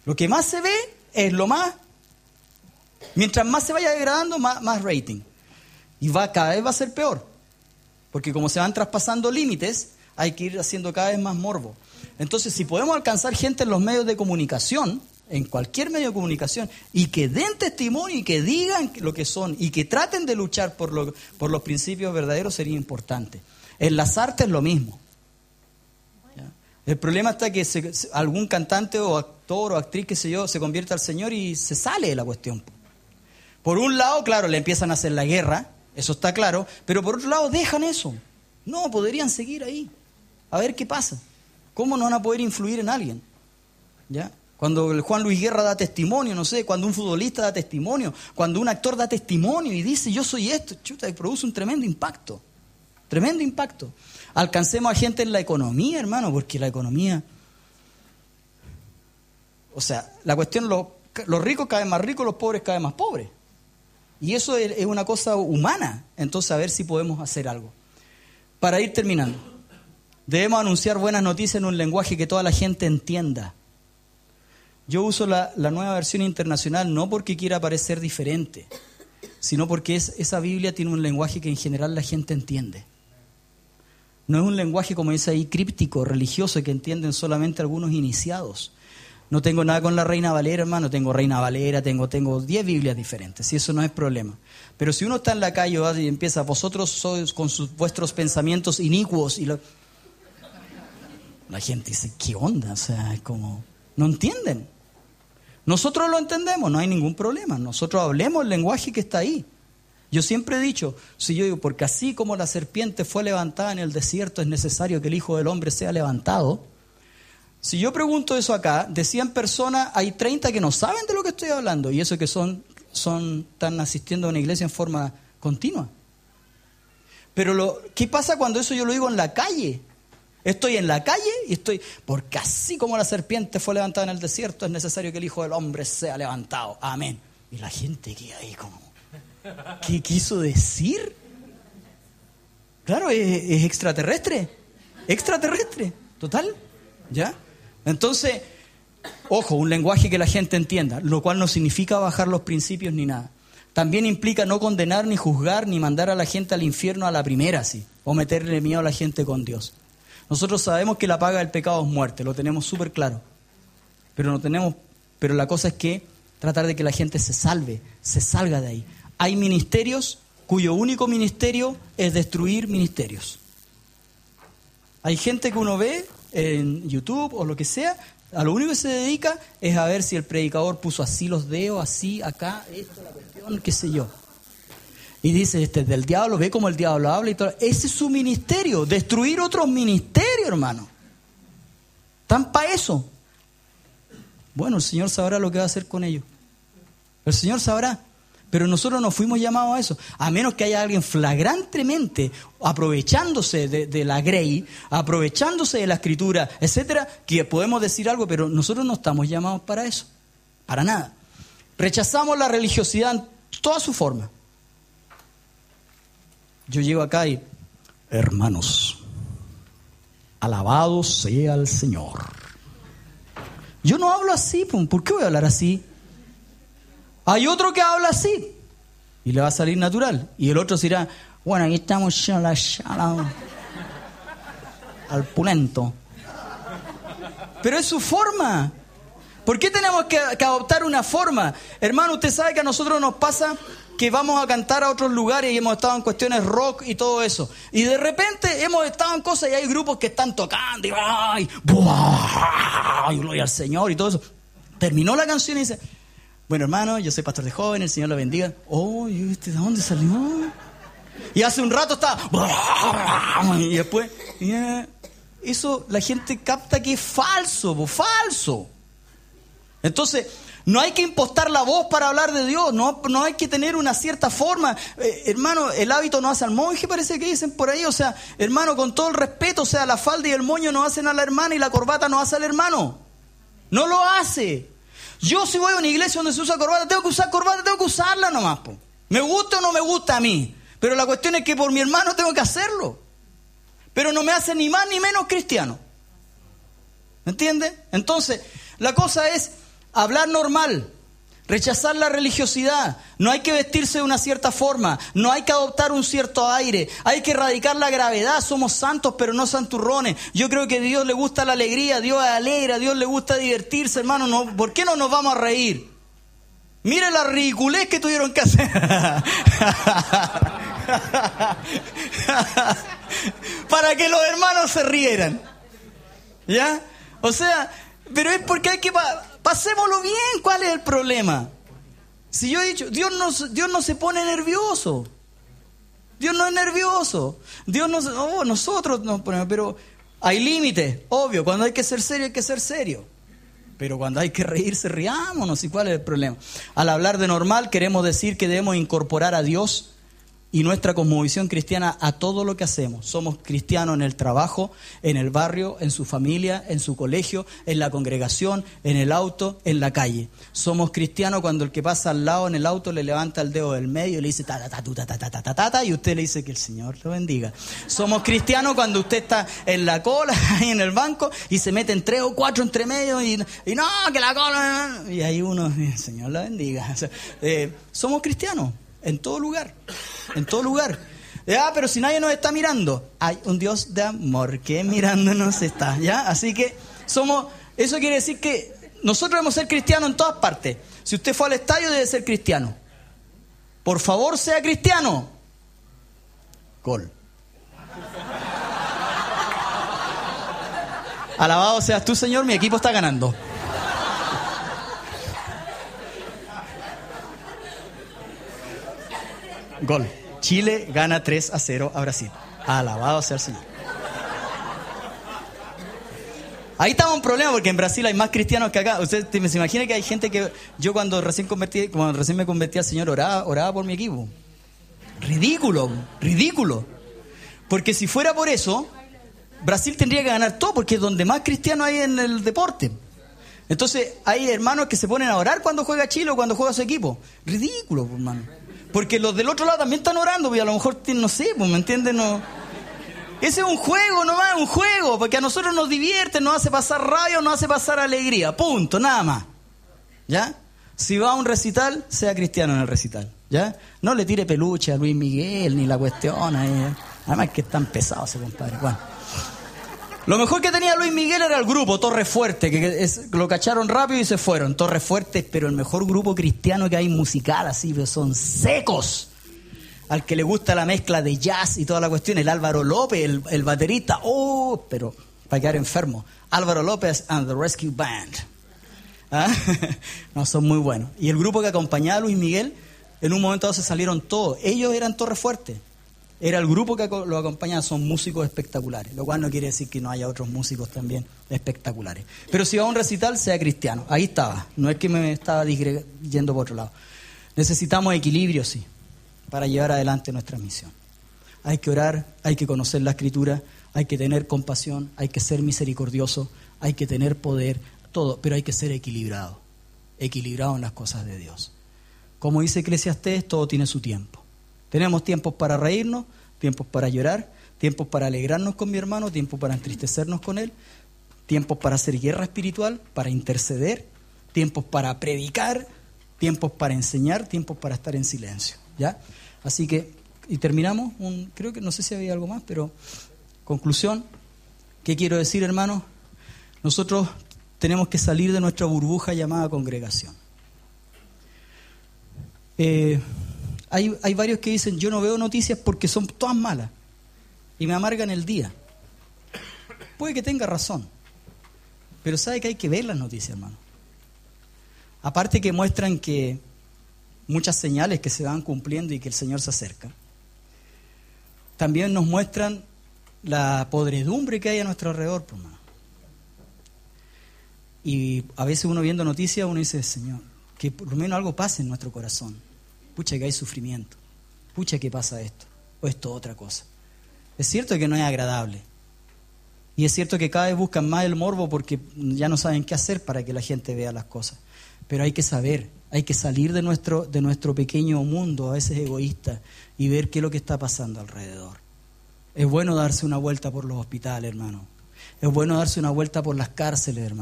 Lo que más se ve es lo más... Mientras más se vaya degradando, más rating. Y cada vez va a ser peor. Porque como se van traspasando límites, hay que ir haciendo cada vez más morbo. Entonces, si podemos alcanzar gente en los medios de comunicación, en cualquier medio de comunicación, y que den testimonio y que digan lo que son, y que traten de luchar por los principios verdaderos, sería importante. En las artes lo mismo. ¿Ya? El problema está que algún cantante o actor o actriz, qué sé yo, se convierte al Señor y se sale de la cuestión. Por un lado, claro, le empiezan a hacer la guerra, eso está claro, pero por otro lado dejan eso. No, podrían seguir ahí, a ver qué pasa. ¿Cómo no van a poder influir en alguien? ¿Ya? Cuando el Juan Luis Guerra da testimonio, no sé, cuando un futbolista da testimonio, cuando un actor da testimonio y dice yo soy esto, chuta, y produce un tremendo impacto. Tremendo impacto. Alcancemos a gente en la economía, hermano, porque la economía... O sea, la cuestión, los ricos cada vez más ricos, los pobres cada vez más pobres. Y eso es una cosa humana. Entonces, a ver si podemos hacer algo. Para ir terminando, debemos anunciar buenas noticias en un lenguaje que toda la gente entienda. Yo uso la nueva versión internacional no porque quiera parecer diferente, sino porque esa Biblia tiene un lenguaje que en general la gente entiende. No es un lenguaje, como dice ahí, críptico, religioso, que entienden solamente algunos iniciados. No tengo nada con la Reina Valera, hermano. Tengo Reina Valera, tengo 10 Biblias diferentes, y eso no es problema. Pero si uno está en la calle y empieza, vosotros sois con vuestros pensamientos inicuos, y la gente dice, ¿qué onda? O sea, es como, no entienden. Nosotros lo entendemos, no hay ningún problema. Nosotros hablemos el lenguaje que está ahí. Yo siempre he dicho, si yo digo, porque así como la serpiente fue levantada en el desierto, es necesario que el Hijo del Hombre sea levantado. Si yo pregunto eso acá, de 100 personas, hay 30 que no saben de lo que estoy hablando, y eso que están asistiendo a una iglesia en forma continua. Pero ¿qué pasa cuando eso yo lo digo en la calle? Estoy en la calle y porque así como la serpiente fue levantada en el desierto, es necesario que el Hijo del Hombre sea levantado. Amén. Y la gente queda ahí como, ¿qué quiso decir? Claro, es extraterrestre. Extraterrestre, total. ¿Ya? Entonces, ojo, un lenguaje que la gente entienda, lo cual no significa bajar los principios ni nada. También implica no condenar, ni juzgar, ni mandar a la gente al infierno a la primera, ¿sí? O meterle miedo a la gente con Dios. Nosotros sabemos que la paga del pecado es muerte, lo tenemos súper claro. Pero la cosa es que tratar de que la gente se salga de ahí. Hay ministerios cuyo único ministerio es destruir ministerios. Hay gente que uno ve en YouTube o lo que sea, a lo único que se dedica es a ver si el predicador puso así los dedos, así, acá, esto, la cuestión, qué sé yo. Y dice, este es del diablo, ve cómo el diablo habla y todo. Ese es su ministerio, destruir otros ministerios, hermano. ¿Están para eso? Bueno, el Señor sabrá lo que va a hacer con ellos. El Señor sabrá. Pero nosotros no fuimos llamados a eso. A menos que haya alguien flagrantemente aprovechándose de la grey, aprovechándose de la escritura, etcétera, que podemos decir algo, pero nosotros no estamos llamados para eso. Para nada. Rechazamos la religiosidad en toda su forma. Yo llego acá y, hermanos, alabado sea el Señor. Yo no hablo así, ¿por qué voy a hablar así? Hay otro que habla así y le va a salir natural. Y el otro dirá, bueno, aquí estamos al pulento. Pero es su forma. ¿Por qué tenemos que adoptar una forma? Hermano, usted sabe que a nosotros nos pasa que vamos a cantar a otros lugares y hemos estado en cuestiones rock y todo eso. Y de repente hemos estado en cosas y hay grupos que están tocando y ¡ay! ¡Buah! ¡Gloria al Señor! Y todo eso. Terminó la canción y dice, bueno, hermano, yo soy pastor de jóvenes, el Señor lo bendiga. Oh, ¿y este de dónde salió? Y hace un rato estaba... Y después... Eso la gente capta que es falso, falso. Entonces, no hay que impostar la voz para hablar de Dios, no hay que tener una cierta forma. Hermano, el hábito no hace al monje, parece que dicen por ahí. O sea, hermano, con todo el respeto, o sea, la falda y el moño no hacen a la hermana y la corbata no hace al hermano. No lo hace. Yo si voy a una iglesia donde se usa corbata, tengo que usar corbata, tengo que usarla nomás, po. Me gusta o no me gusta a mí. Pero la cuestión es que por mi hermano tengo que hacerlo. Pero no me hace ni más ni menos cristiano. ¿Me entiende? Entonces, la cosa es, Hablar normal. Rechazar la religiosidad. No hay que vestirse de una cierta forma. No hay que adoptar un cierto aire. Hay que erradicar la gravedad. Somos santos, pero no santurrones. Yo creo que a Dios le gusta la alegría. Dios es alegre. A Dios le gusta divertirse, hermano. No, ¿por qué no nos vamos a reír? Mire la ridiculez que tuvieron que hacer. Para que los hermanos se rieran. ¿Ya? O sea, pero es porque hay que... Pasémoslo bien, ¿cuál es el problema? Si yo he dicho, Dios no se pone nervioso. Dios no es nervioso. Nosotros nos ponemos, pero hay límites, obvio. Cuando hay que ser serio, hay que ser serio. Pero cuando hay que reírse, riámonos. ¿Y cuál es el problema? Al hablar de normal, queremos decir que debemos incorporar a Dios y nuestra cosmovisión cristiana a todo lo que hacemos. Somos cristianos en el trabajo, en el barrio, en su familia, en su colegio, en la congregación, en el auto, en la calle. Somos cristianos cuando el que pasa al lado en el auto le levanta el dedo del medio y le dice ta, y usted le dice que el Señor lo bendiga. Somos cristianos cuando usted está en la cola, ahí en el banco, y se meten 3 o 4 entre medio y no, que la cola... Y ahí uno, el Señor lo bendiga. O sea, somos cristianos. En todo lugar, en todo lugar. Pero si nadie nos está mirando, hay un Dios de amor que mirándonos está, ¿ya? Así que eso quiere decir que nosotros debemos ser cristianos en todas partes. Si usted fue al estadio, debe ser cristiano. Por favor, sea cristiano. Gol. Alabado seas tú, Señor, mi equipo está ganando. Gol. Chile gana 3-0 a Brasil. Alabado sea el Señor. Ahí estaba un problema porque en Brasil hay más cristianos que acá. Usted se imagina que hay gente que... Yo cuando recién me convertí al Señor oraba por mi equipo. Ridículo. Porque si fuera por eso, Brasil tendría que ganar todo porque es donde más cristianos hay en el deporte. Entonces hay hermanos que se ponen a orar cuando juega Chile o cuando juega su equipo. Ridículo, hermano. Porque los del otro lado también están orando, pues a lo mejor, no sé, pues me entienden, no. Ese es un juego nomás, un juego, porque a nosotros nos divierte, nos hace pasar rabia, nos hace pasar alegría, punto, nada más. ¿Ya? Si va a un recital, sea cristiano en el recital, ¿ya? No le tire peluche a Luis Miguel, ni la cuestión ahí, ¿eh? Además que es tan pesado ese compadre, bueno. Lo mejor que tenía Luis Miguel era el grupo Torre Fuerte, lo cacharon rápido y se fueron. Torre Fuerte, pero el mejor grupo cristiano que hay musical, así, pero son secos. Al que le gusta la mezcla de jazz y toda la cuestión, el Álvaro López, el baterista, pero para quedar enfermo. Álvaro López and the Rescue Band. ¿Ah? No, son muy buenos. Y el grupo que acompañaba a Luis Miguel, en un momento dado se salieron todos. Ellos eran Torre Fuerte. Era el grupo que lo acompañaba, son músicos espectaculares, lo cual no quiere decir que no haya otros músicos también espectaculares. Pero si va a un recital, sea cristiano. Ahí estaba, no es que me estaba yendo por otro lado. Necesitamos equilibrio, sí, para llevar adelante nuestra misión. Hay que orar, hay que conocer la Escritura, hay que tener compasión, hay que ser misericordioso, hay que tener poder, todo, pero hay que ser equilibrado en las cosas de Dios. Como dice Eclesiastés, todo tiene su tiempo. Tenemos tiempos para reírnos, tiempos para llorar, tiempos para alegrarnos con mi hermano, tiempos para entristecernos con él, tiempos para hacer guerra espiritual, para interceder, tiempos para predicar, tiempos para enseñar, tiempos para estar en silencio, ¿ya? Así que, y terminamos, creo que no sé si había algo más, pero conclusión, ¿qué quiero decir, hermanos? Nosotros tenemos que salir de nuestra burbuja llamada congregación. Hay varios que dicen, yo no veo noticias porque son todas malas y me amargan el día. Puede que tenga razón, pero sabe que hay que ver las noticias, hermano. Aparte que muestran que muchas señales que se van cumpliendo y que el Señor se acerca. También nos muestran la podredumbre que hay a nuestro alrededor, pues, hermano. Y a veces uno viendo noticias, uno dice, Señor, que por lo menos algo pase en nuestro corazón. Pucha que hay sufrimiento, pucha que pasa esto, o esto otra cosa. Es cierto que no es agradable, y es cierto que cada vez buscan más el morbo porque ya no saben qué hacer para que la gente vea las cosas. Pero hay que saber, hay que salir de nuestro pequeño mundo, a veces egoísta, y ver qué es lo que está pasando alrededor. Es bueno darse una vuelta por los hospitales, hermano. Es bueno darse una vuelta por las cárceles, hermano.